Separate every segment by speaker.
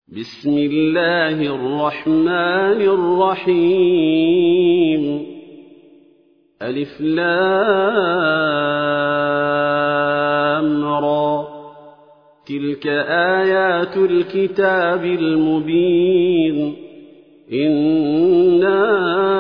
Speaker 1: بسم الله الرحمن الرحيم ألف لام را تلك آيات الكتاب المبين إنا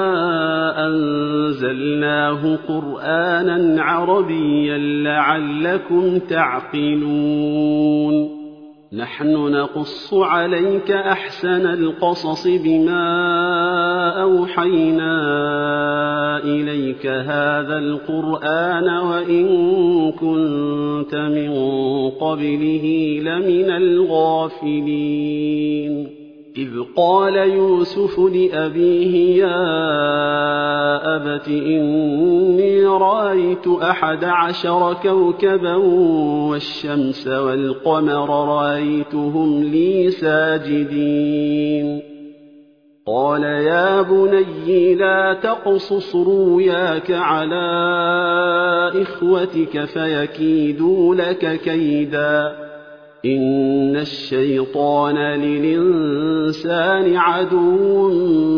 Speaker 1: أنزلناه قرآنا عربيا لعلكم تعقلون نحن نقص عليك أحسن القصص بما أوحينا إليك هذا القرآن وإن كنت من قبله لمن الغافلين إذ قال يوسف لأبيه يا أبت إني رأيت 11 كوكبا والشمس والقمر رأيتهم لي ساجدين قال يا بني لا تقصص رؤياك على إخوتك فيكيدوا لك كيدا إن الشيطان للإنسان عدو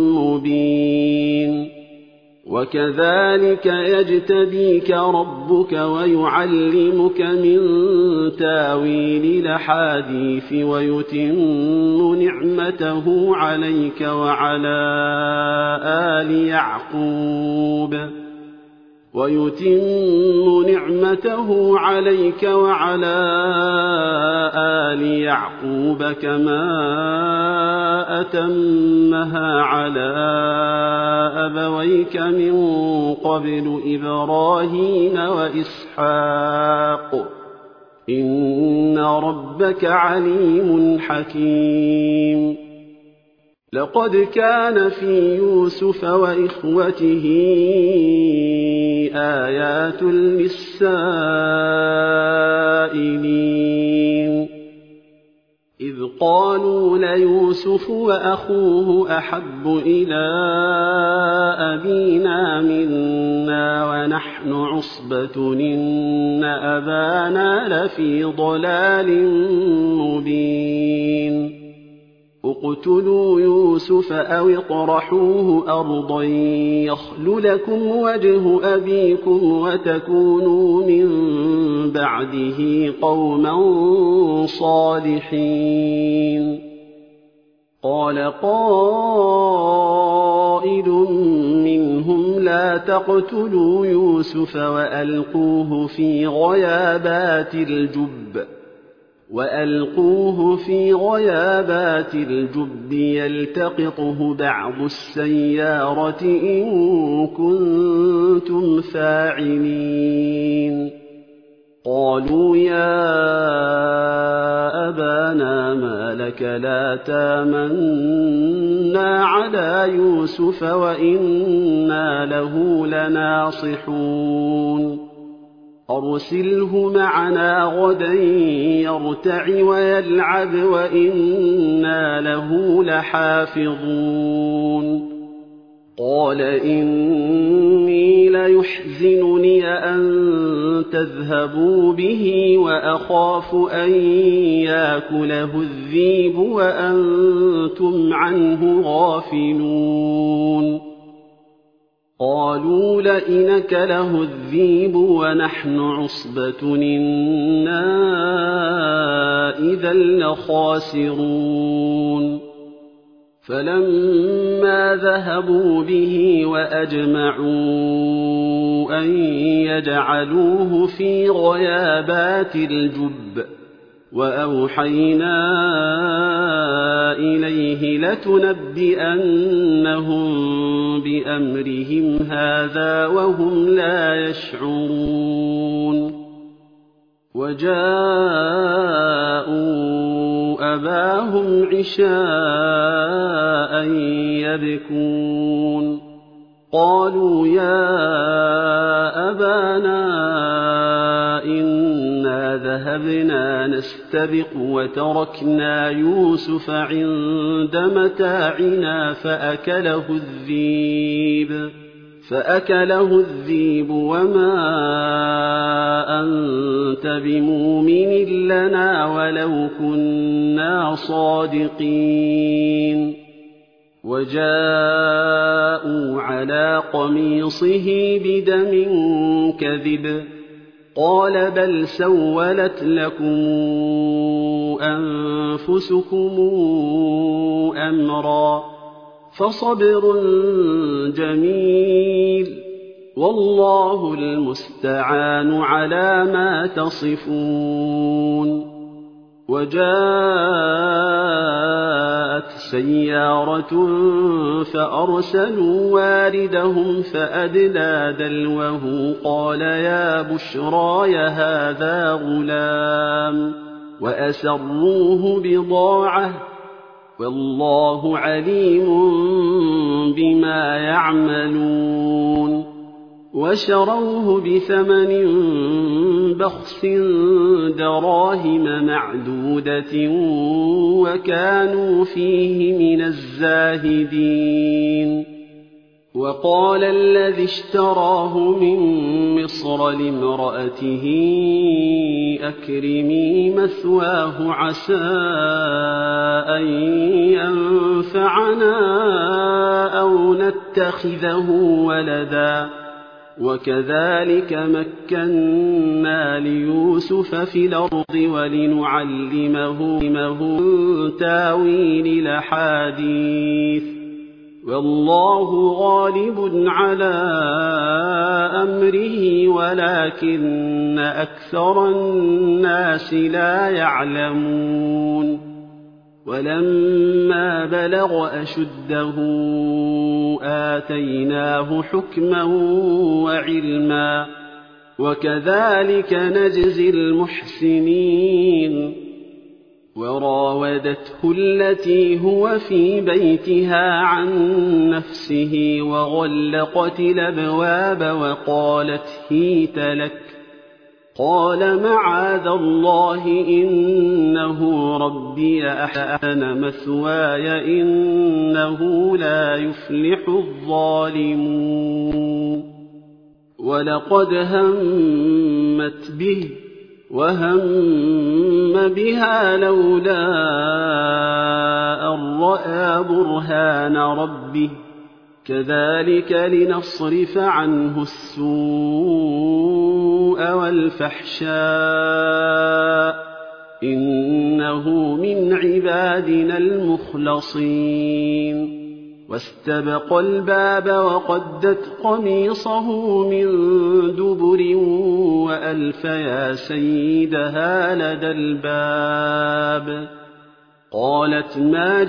Speaker 1: مبين وكذلك يجتبيك ربك ويعلمك من تاويل الأحاديث ويتم نعمته عليك وعلى آل يعقوب كما أتمها على أبويك من قبل إبراهيم وإسحاق إن ربك عليم حكيم لقد كان في يوسف وإخوته آيات للسائلين إذ قالوا ليوسف وأخوه أحب إلى أبينا منا ونحن عصبة إن أبانا لفي ضلال مبين اقتلوا يوسف أو اطرحوه أرضا يخل لكم وجه أبيكم وتكونوا من بعده قوما صالحين قال قائل منهم لا تقتلوا يوسف وألقوه في غيابات الجب يلتقطه بعض السيارة إن كنتم فاعلين قالوا يا أبانا ما لك لا تامنا على يوسف وإنا له لناصحون أرسله معنا غدا يرتع ويلعب وإنا له لحافظون قال إني ليحزنني أن تذهبوا به وأخاف أن يأكله الذئب وأنتم عنه غافلون قالوا لئن أكله الذئب ونحن عصبة إنا إذا لخاسرون فلما ذهبوا به وأجمعوا أن يجعلوه في غيابات الجب وأوحينا إليه لتنبئنهم بأمرهم هذا وهم لا يشعرون وجاءوا أباهم عشاء يبكون قالوا يا أبانا إنا ذهبنا نستبق وتركنا يوسف عند متاعنا فأكله الذئب وما أنت بمؤمن لنا ولو كنا صادقين وجاءوا على قميصه بدم كذب قال بل سولت لكم أنفسكم أمرا فصبر جميل والله المستعان على ما تصفون وجاءت سيارة فأرسلوا واردهم فأدلى دلوه قال يا بشراي هذا غلام وأسروه بضاعة والله عليم بما يعملون وشروه بثمن بخس دراهم معدودة وكانوا فيه من الزاهدين وقال الذي اشتراه من مصر لامرأته أكرمي مثواه عسى أن ينفعنا أو نتخذه ولدا وكذلك مكنا ليوسف في الأرض ولنعلمه من تاويل الأحاديث والله غالب على أمره ولكن أكثر الناس لا يعلمون ولما بلغ أشده آتيناه حكما وعلما وكذلك نجزي المحسنين وراودته التي هو في بيتها عن نفسه وغلقت الأبواب وقالت هيت لك قال معاذ الله إنه ربي أحسن مثواي إنه لا يفلح الظالمون ولقد همت به وهم بها لولا أن رأى برهان ربه كذلك لنصرف عنه السوء والفحشاء إنه من عبادنا المخلصين واستبق الباب وقدت قميصه من دبر وألف يا سيدها لدى الباب قالت ما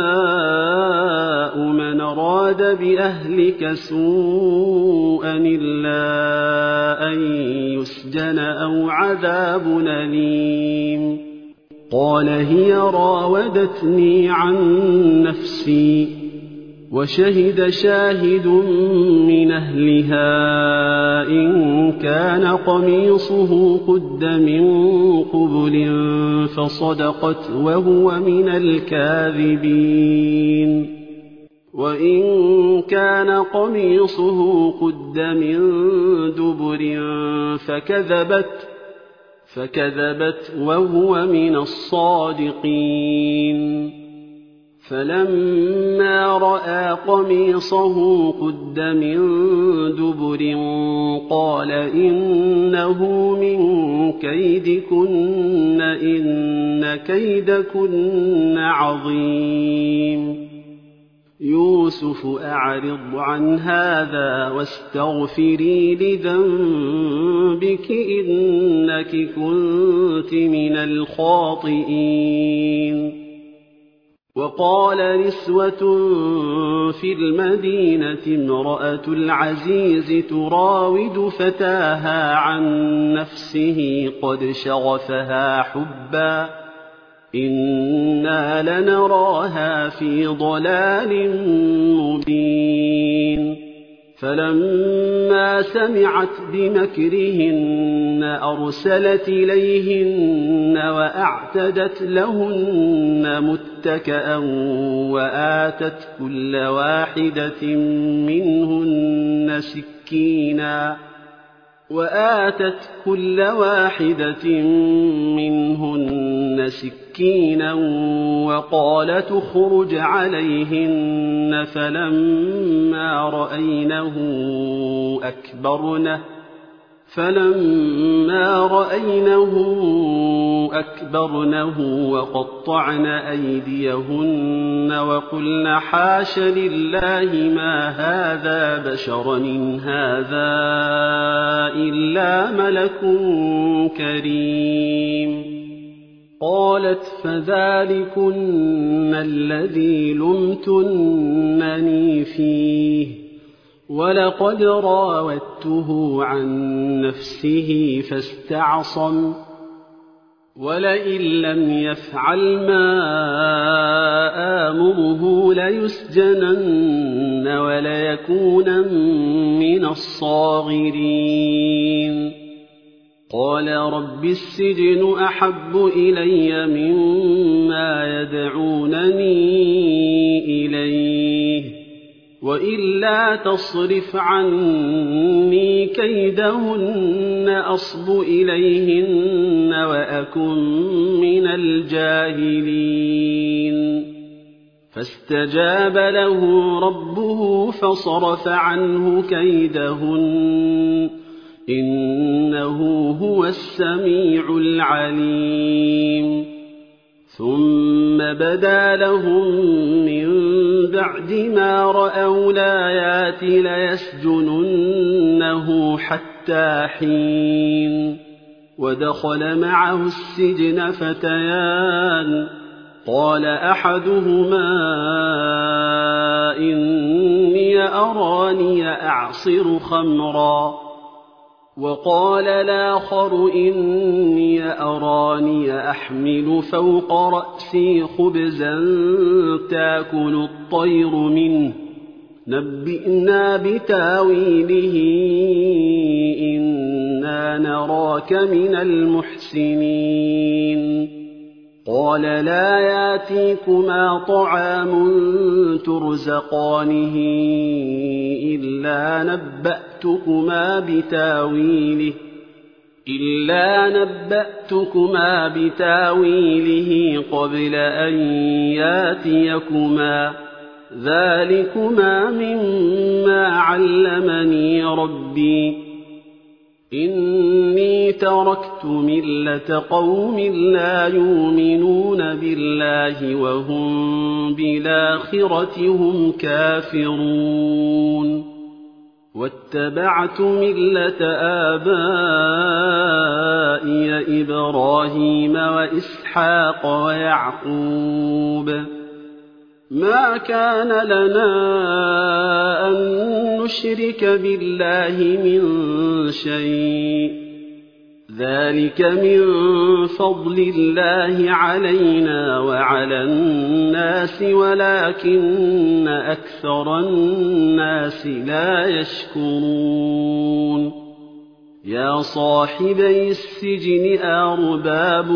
Speaker 1: جزاء من أراد بأهلك سوءا إلا أن يسجن أو عذاب أليم قال هي راودتني عن نفسي وشهد شاهد من أهلها إن كان قميصه قد من قبل فصدقت وهو من الكاذبين وإن كان قميصه قد من دبر فكذبت وهو من الصادقين فلما رأى قميصه قد من دبر قال إنه من كيدكن إن كيدكن عظيم يوسف أعرض عن هذا واستغفري لذنبك إنك كنت من الخاطئين وقال نسوة في المدينة امرأة العزيز تراود فتاها عن نفسه قد شغفها حبا إنا لنراها في ضلال مبين فلما سمعت بمكرهن أرسلت إليهن وأعتدت لهن متكئا وآتت كل واحدة منهن سكينا وقالت اخرج عليهن فلما رأينه أكبرنه وقطعن أيديهن وقلن حاش لله ما هذا بشرا إن هذا إلا ملك كريم. قالت فذلكن الذي لمتنني فيه ولقد راودته عن نفسه فاستعصم ولئن لم يفعل ما آمره ليسجنن وليكونن من الصاغرين. قال رب السجن أحب إلي مما يدعونني إليه وإلا تصرف عني كيدهن أصب إليهن وأكن من الجاهلين. فاستجاب له ربه فصرف عنه كيدهن إنه هو السميع العليم. ثم بدا لهم من بعد ما رأوا الآيات ليسجننه حتى حين. ودخل معه السجن فتيان قال أحدهما إني أراني أعصر خمرا وقال الآخر إني أراني أحمل فوق رأسي خبزا تأكل الطير منه نبئنا بتاويله إنا نراك من المحسنين. قال لا يأتيكما طعام ترزقانه إلا نبأتكما بتاويله قبل أن ياتيكما ذلكما مما علمني ربي إني تركت ملة قوم لا يؤمنون بالله وهم بالآخرة هم كافرون واتبعت ملة آبائي إبراهيم وإسحاق ويعقوب ما كان لنا أن نشرك بالله من شيء ذلك من فضل الله علينا وعلى الناس ولكن أكثر الناس لا يشكرون. يا صاحبي السجن أرباب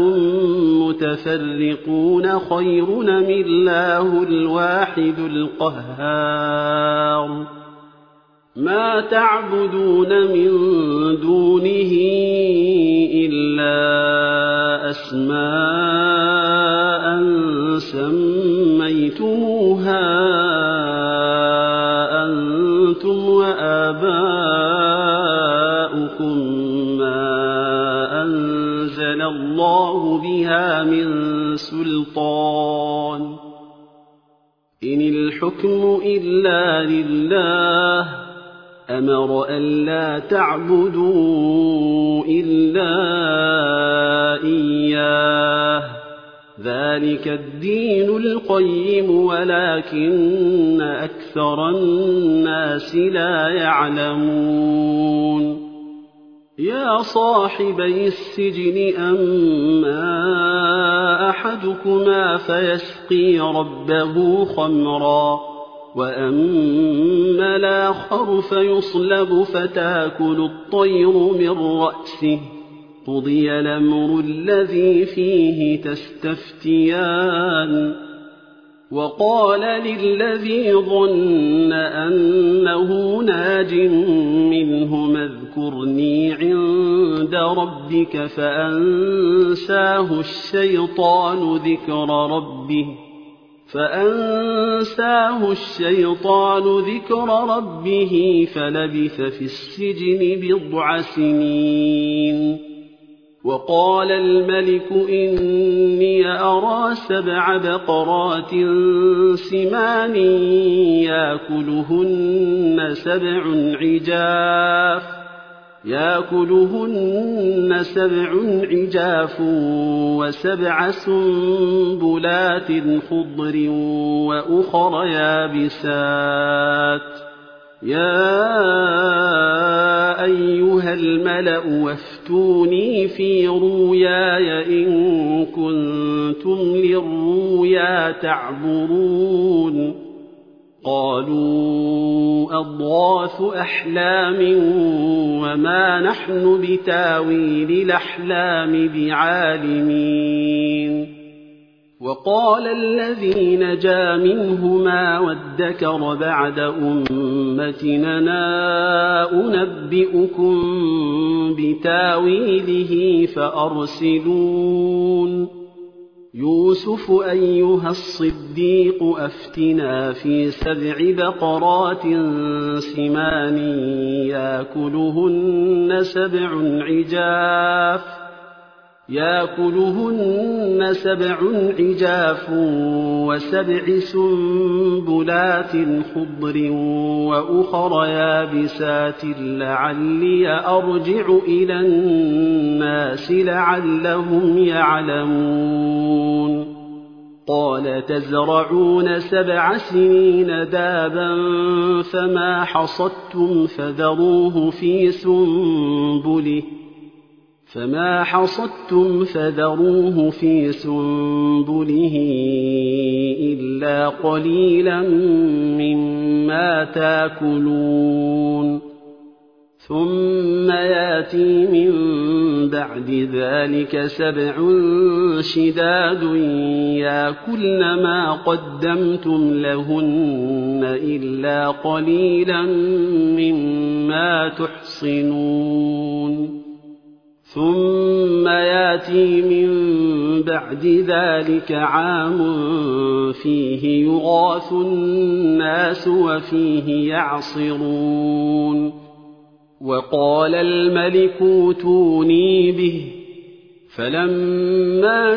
Speaker 1: متفرقون خير أم الله الواحد القهار ما تعبدون من دونه إلا أسماء سميتموها أنتم وآباؤكم ما أنزل الله بها من سلطان إن الحكم إلا لله أمر ألا تعبدوا إلا إياه ذلك الدين القيم ولكن أكثر الناس لا يعلمون. يا صاحبي السجن أما أحدكما فيسقي ربه خمرا وأما الآخر فيصلب فتأكل الطير من رأسه قضي الأمر الذي فيه تستفتيان وقال للذي ظن أنه ناج منهما اذكرني عند ربك فأنساه الشيطان ذكر ربه فلبث في السجن بضع سنين. وقال الملك إني أرى 7 بقرات سمان يأكلهن 7 عجاف و7 سنبلات خضر وأخر يابسات يا أيها الملأ وافتوني في رؤياي إن كنتم للرؤيا تعبرون. قالوا أضغاث أحلام وما نحن بتاويل الأحلام بعالمين. وقال الذي نجا منهما وادكر بعد أمتنا أنبئكم بتاويله فأرسلون. يوسف أيها الصديق أفتنا في 7 بقرات سمان يأكلهن 7 عجاف و7 سنبلات خضر وأخر يابسات لعلي أرجع إلى الناس لعلهم يعلمون. قال تزرعون 7 سنين دابا فما حصدتم فذروه في سنبله إلا قليلا مما تأكلون. ثم يأتي من بعد ذلك 7 شداد يأكلن ما قدمتم لهن إلا قليلا مما تحصنون. ثم يأتي من بعد ذلك عام فيه يغاث الناس وفيه يعصرون. وقال الملك ائتوني به فلما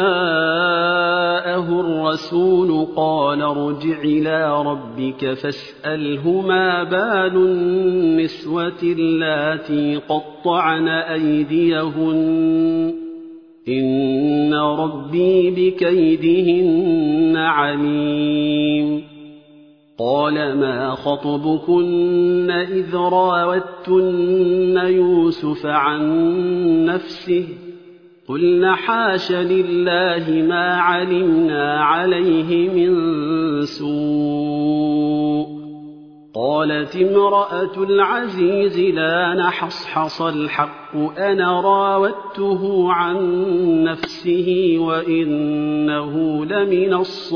Speaker 1: جاءه الرسول قال ارجع إلى ربك فاسأله ما بال النسوة اللاتي قطعن أيديهن إن ربي بكيدهن عليم. قال ما خطبكن إذ راوتن يوسف عن نفسه قلنا حاش لله ما علمنا عليه من سوء. قالت امرأة العزيز لا نحصحص الحق أنا راودته عن نفسه وإنه لمن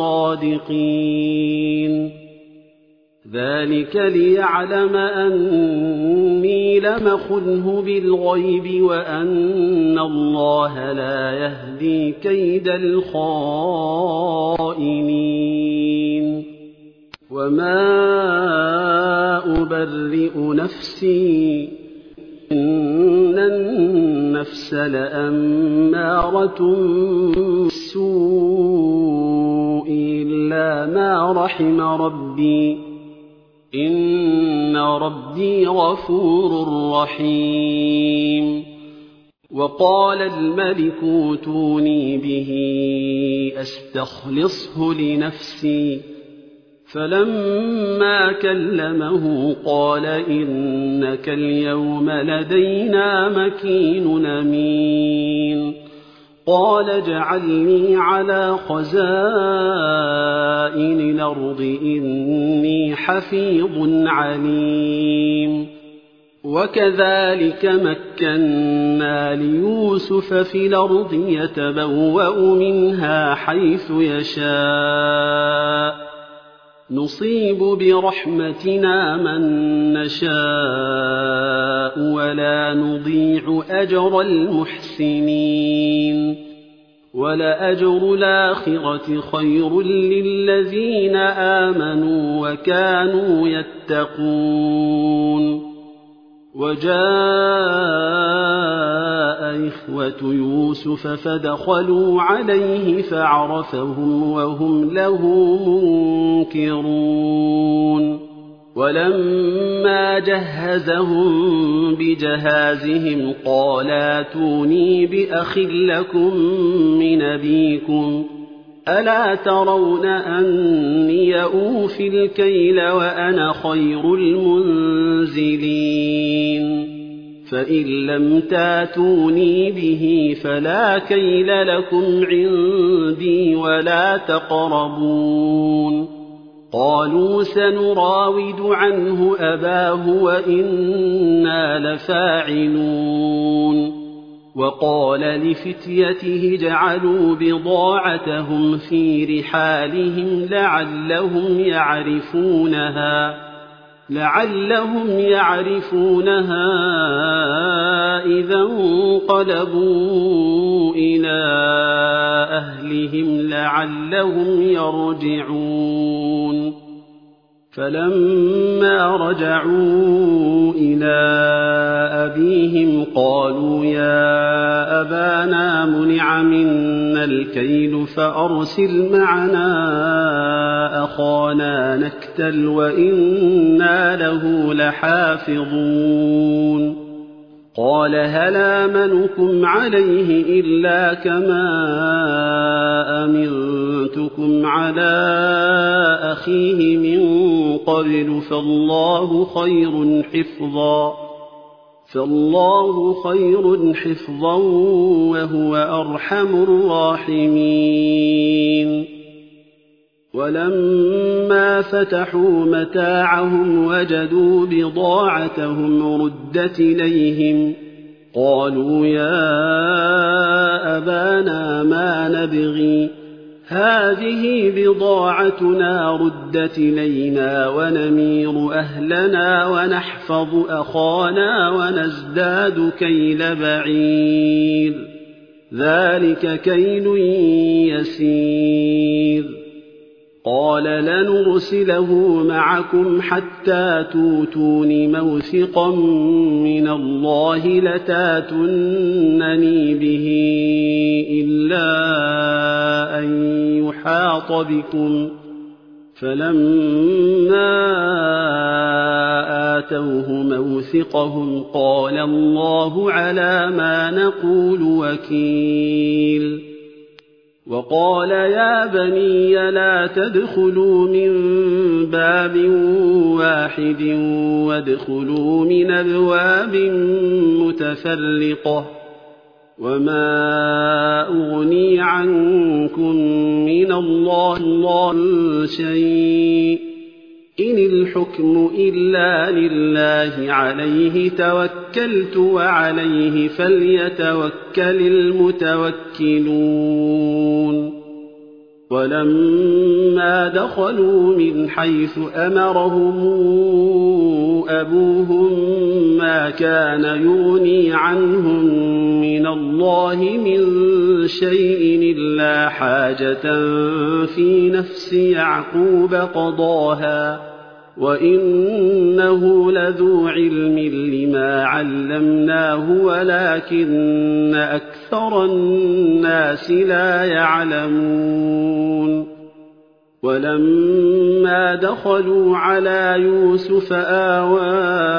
Speaker 1: الصادقين. ذلك ليعلم أني لم أخنه بالغيب وأن الله لا يهدي كيد الخائنين. وما أبرئ نفسي إن النفس لأمارة بالسوء إلا ما رحم ربي إن ربي غفور رحيم. وقال الملك ائتوني به أستخلصه لنفسي فلما كلمه قال إنك اليوم لدينا مكين أمين. قال اجعلني على خزائن خزائن الأرض إني حفيظ عليم وكذلك مكنا ليوسف في الأرض يتبوأ منها حيث يشاء نصيب برحمتنا من نشاء ولا نضيع أجر المحسنين ولأجر الآخرة خير للذين آمنوا وكانوا يتقون وجاء إخوة يوسف فدخلوا عليه فعرفهم وهم له منكرون ولما جهزهم بجهازهم قال ائتوني بأخ لكم من أبيكم ألا ترون أني أوفي الكيل وأنا خير المنزلين فإن لم تاتوني به فلا كيل لكم عندي ولا تقربون قالوا سنراود عنه أباه وإنا لفاعلون وقال لفتيته اجعلوا بضاعتهم في رحالهم لعلهم يعرفونها إذا انقلبوا إلى أهلهم لعلهم يرجعون فلما رجعوا إلى أبيهم قالوا يا أبانا منع منا الكيل فأرسل معنا أخانا نكتل وإنا له لحافظون قال هل آمنكم عليه إلا كما أمنتكم على أخيه من قبل فالله خير حفظا وهو أرحم الراحمين ولما فتحوا متاعهم وجدوا بضاعتهم ردت إليهم قالوا يا أبانا ما نبغي هذه بضاعتنا ردت إلينا ونمير أهلنا ونحفظ أخانا ونزداد كيل بعير ذلك كيل يسير قال لنرسله معكم حتى توتون موثقا من الله لتاتونني به إلا أن يحاط بكم فلما آتوه موثقهم قال الله على ما نقول وكيل وقال يا بني لا تدخلوا من باب واحد وادخلوا من أبواب متفرقة وما أغني عنكم من الله شيء إن الحكم إلا لله عليه توكلت وعليه فليتوكل المتوكلون ولما دخلوا من حيث أمرهم أبوهم ما كان يغني عنهم من الله من شيء إلا حاجة في نفس يعقوب قضاها وإنه لذو علم لما علمناه ولكن أكثر الناس لا يعلمون ولما دخلوا على يوسف آوى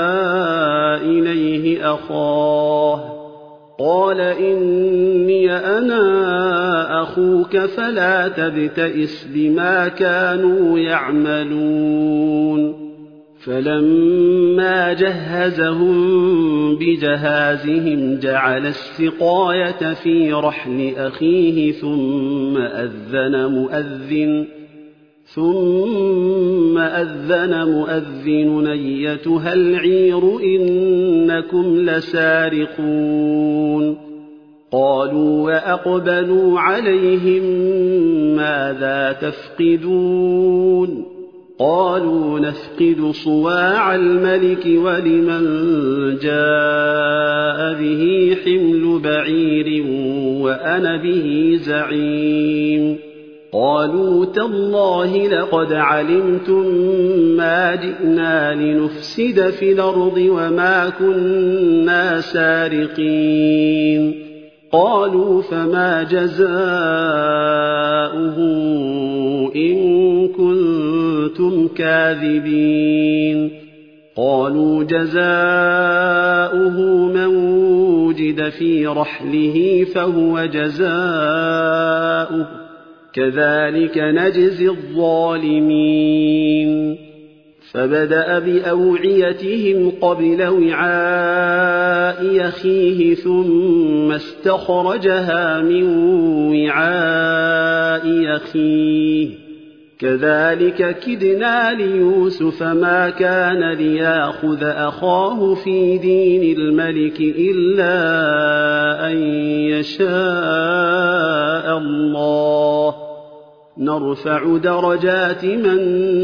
Speaker 1: إليه أخاه قال إني أنا أخوك فلا تبتئس بما كانوا يعملون فلما جهزهم بجهازهم جعل السقاية في رحل أخيه ثم ثم أذن مؤذن أيتها العير إنكم لسارقون قالوا وأقبلوا عليهم ماذا تفقدون قالوا نفقد صواع الملك ولمن جاء به حمل بعير وأنا به زعيم قالوا تالله لقد علمتم ما جئنا لنفسد في الأرض وما كنا سارقين قالوا فما جزاؤه إن كنتم كاذبين قالوا جزاؤه من وجد في رحله فهو جزاؤه كذلك نجزي الظالمين فبدأ بأوعيتهم قبل وعاء أخيه ثم استخرجها من وعاء أخيه كذلك كدنا ليوسف ما كان ليأخذ أخاه في دين الملك إلا أن يشاء الله نرفع درجات من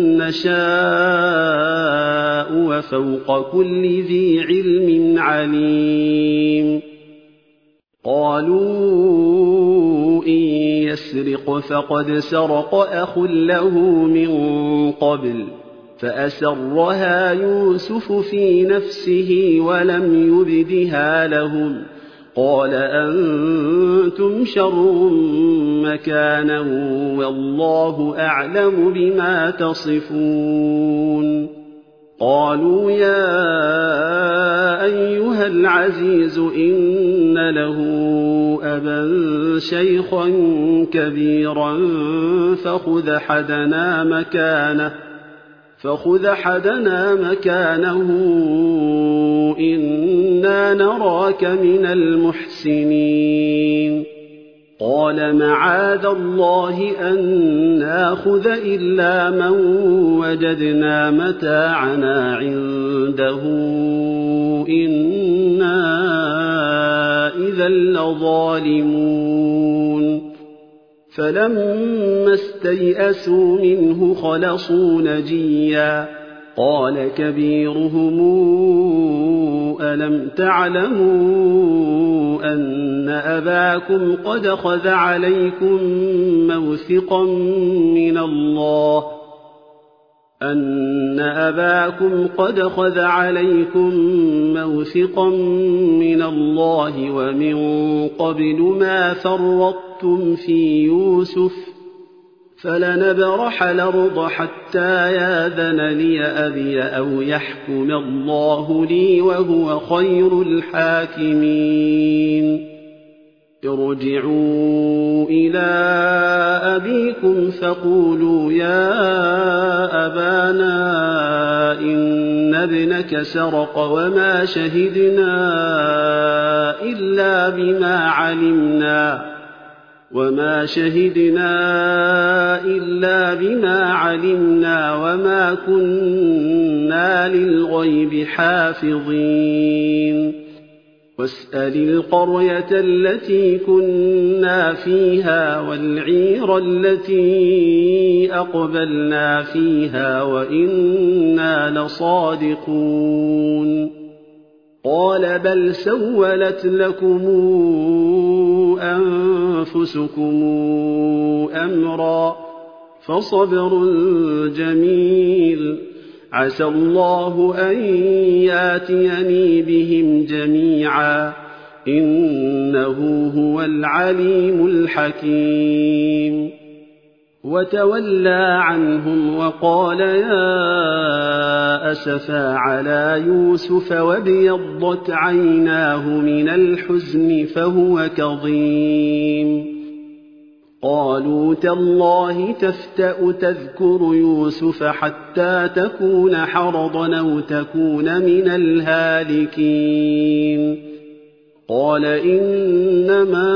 Speaker 1: نشاء وفوق كل ذي علم عليم قالوا إن يسرق فقد سرق أخ له من قبل فأسرها يوسف في نفسه ولم يبدها لهم قال أنتم شر مكانا والله أعلم بما تصفون قالوا يا أيها العزيز إن له أبا شيخا كبيرا فخذ أحدنا مكانه إنا نراك من المحسنين قال معاذ الله أن ناخذ إلا من وجدنا متاعنا عنده إنا إذا لظالمون فلما استيئسوا منه خلصوا نجيا قال كبيرهم ألم تعلموا أن أباكم قد خذ عليكم موثقا من الله ومن قبل ما فرطتم في يوسف فلنبرح الأرض حتى ياذن لي أبي أو يحكم الله لي وهو خير الحاكمين ارجعوا إلى أبيكم فقولوا يا أبانا إن ابنك سرق وما شهدنا إلا بما علمنا وما كنا للغيب حافظين واسأل القرية التي كنا فيها والعير التي أقبلنا فيها وإنا لصادقون قال بل سولت لكم أنفسكم أمرا فصبر جميل عسى الله أن ياتيني بهم جميعا إنه هو العليم الحكيم وتولى عنهم وقال يا أسفا على يوسف وابيضت عيناه من الحزن فهو كظيم قالوا تالله تفتأ تذكر يوسف حتى تكون حرضا أو تكون من الهالكين قال إنما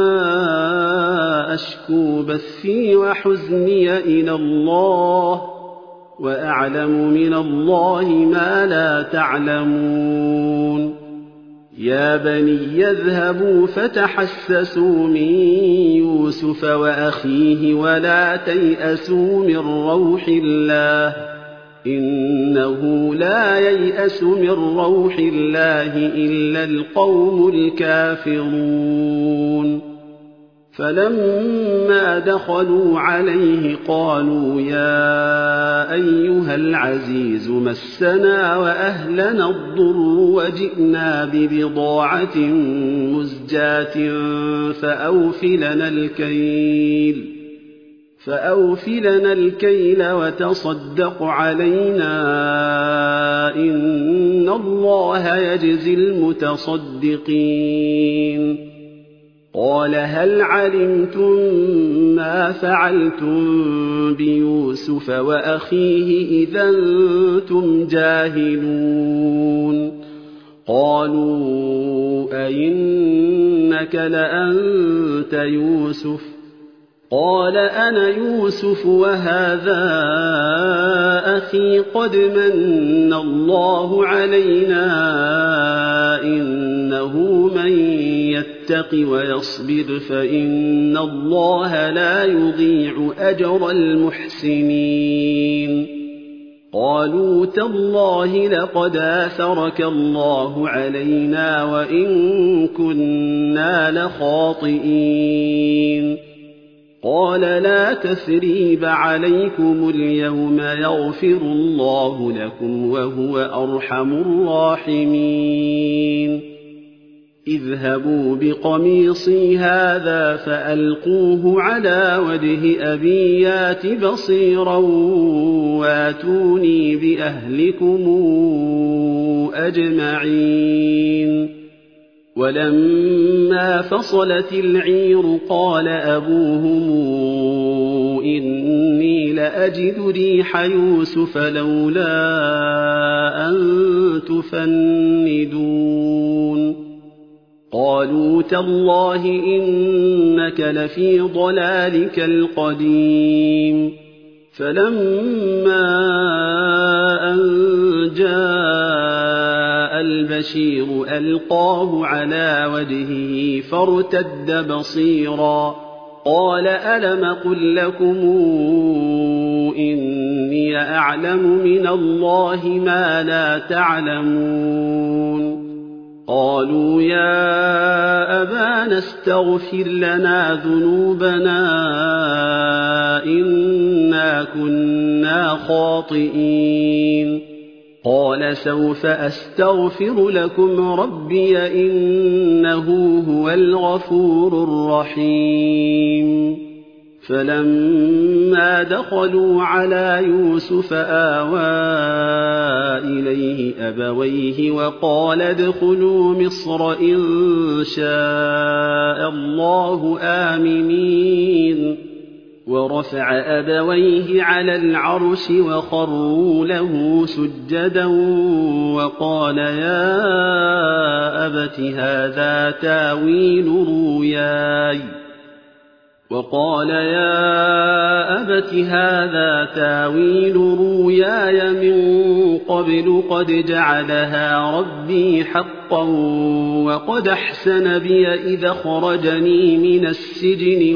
Speaker 1: أشكو بثي وحزني إلى الله وأعلم من الله ما لا تعلمون يا بني يذهبوا فتحسسوا من يوسف وأخيه ولا تيأسوا من روح الله إنه لا ييأس من روح الله إلا القوم الكافرون فلما دخلوا عليه قالوا يا أيها العزيز مسنا وأهلنا الضر وجئنا ببضاعة مزجاة فأوفلنا الكيل وتصدق علينا إن الله يجزي المتصدقين قال هل علمتم ما فعلتم بيوسف وأخيه إذا أنتم جاهلون قالوا أئنك لأنت يوسف قال أنا يوسف وهذا أخي قد من الله علينا إنه من يتق ويصبر فإن الله لا يضيع أجر المحسنين قالوا تالله لقد آثرك الله علينا وإن كنا لخاطئين قال لا تثريب عليكم اليوم يغفر الله لكم وهو أرحم الراحمين اذهبوا بقميصي هذا فألقوه على وجه أبي يات بصيرا واتوني بأهلكم أجمعين ولما فصلت العير قال أبوهم إني لأجد ريح يوسف لولا أن تفندون قالوا تالله إنك لفي ضلالك القديم فلما أن جاء البشير ألقاه على وجهه فارتد بصيرا قال ألم قل لكم إني أعلم من الله ما لا تعلمون قالوا يا أبانا استغفر لنا ذنوبنا إنا كنا خاطئين قال سوف أستغفر لكم ربي إنه هو الغفور الرحيم فلما دخلوا على يوسف آوى إليه أبويه وقال ادخلوا مصر إن شاء الله آمنين ورفع أبويه على العرش وخروا له سجدا وقال يا أبت هذا تاويل رؤياي من قبل قد جعلها ربي حقا وقد أحسن بي إذا خرجني من السجن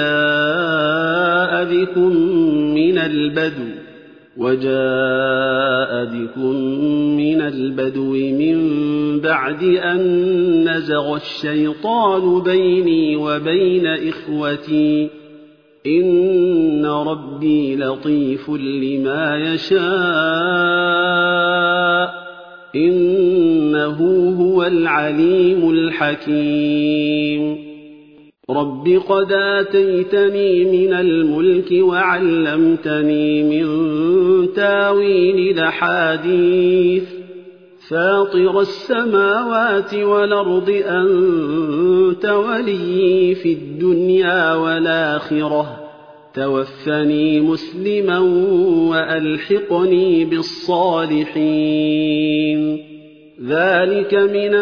Speaker 1: وجاء بكم من البدو من بعد أن نزغ الشيطان بيني وبين إخوتي إن ربي لطيف لما يشاء إنه هو العليم الحكيم رب قد آتيتني من الملك وعلمتني من تاويل الأحاديث فاطر السماوات والأرض أنت ولي في الدنيا والآخرة توفني مسلما وألحقني بالصالحين ذلك من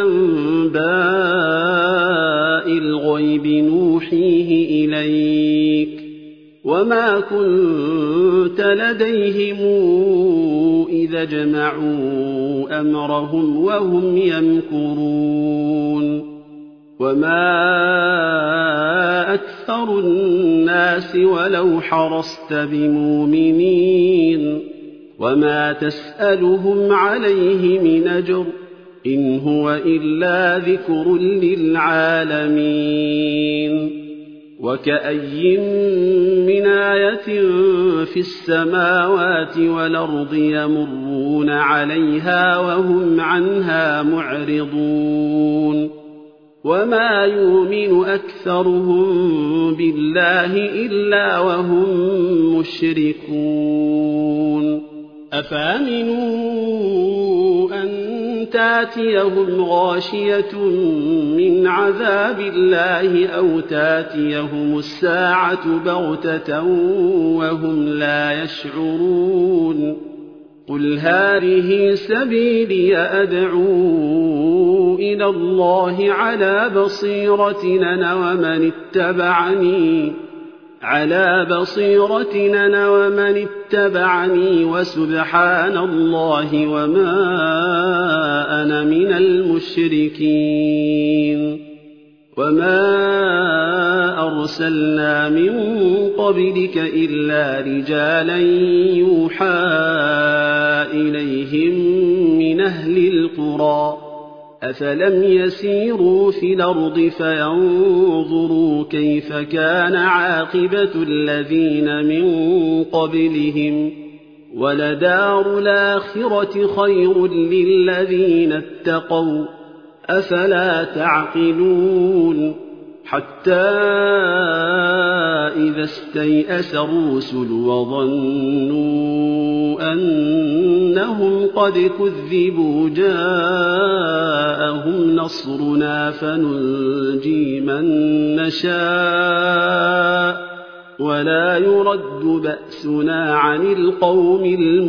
Speaker 1: أنباء الغيب نوحيه إليك وما كنت لديهم إذا جمعوا أمرهم وهم يمكرون وما أكثر الناس ولو حرصت بمؤمنين وما تسألهم عليه من أجر إن هو إلا ذكر للعالمين وكأي من آية في السماوات والأرض يمرون عليها وهم عنها معرضون وما يؤمن أكثرهم بالله إلا وهم مشركون أفأمنوا أن تاتيهم غاشية من عذاب الله أو تاتيهم الساعة بغتة وهم لا يشعرون قل هذه سبيلي أدعو إلى الله على بصيرة أنا ومن اتبعني وسبحان الله وما أنا من المشركين وما أرسلنا من قبلك إلا رجالا يوحى إليهم من أهل القرى أفلم يسيروا في الأرض فينظروا كيف كان عاقبة الذين من قبلهم ولدار الآخرة خير للذين اتقوا أفلا تعقلون حتى إذا استيأس الرسل وظنوا أنهم قد كذبوا جاءهم نصرنا فننجي من نشاء ولا يرد بأسنا عن القوم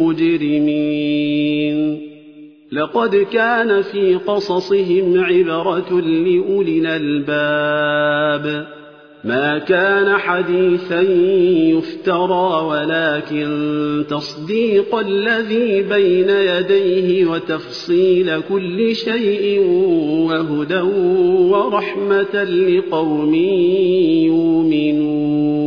Speaker 1: المجرمين لقد كان في قصصهم عبرة لأولي الألباب ما كان حديثا يفترى ولكن تصديق الذي بين يديه وتفصيل كل شيء وهدى ورحمة لقوم يؤمنون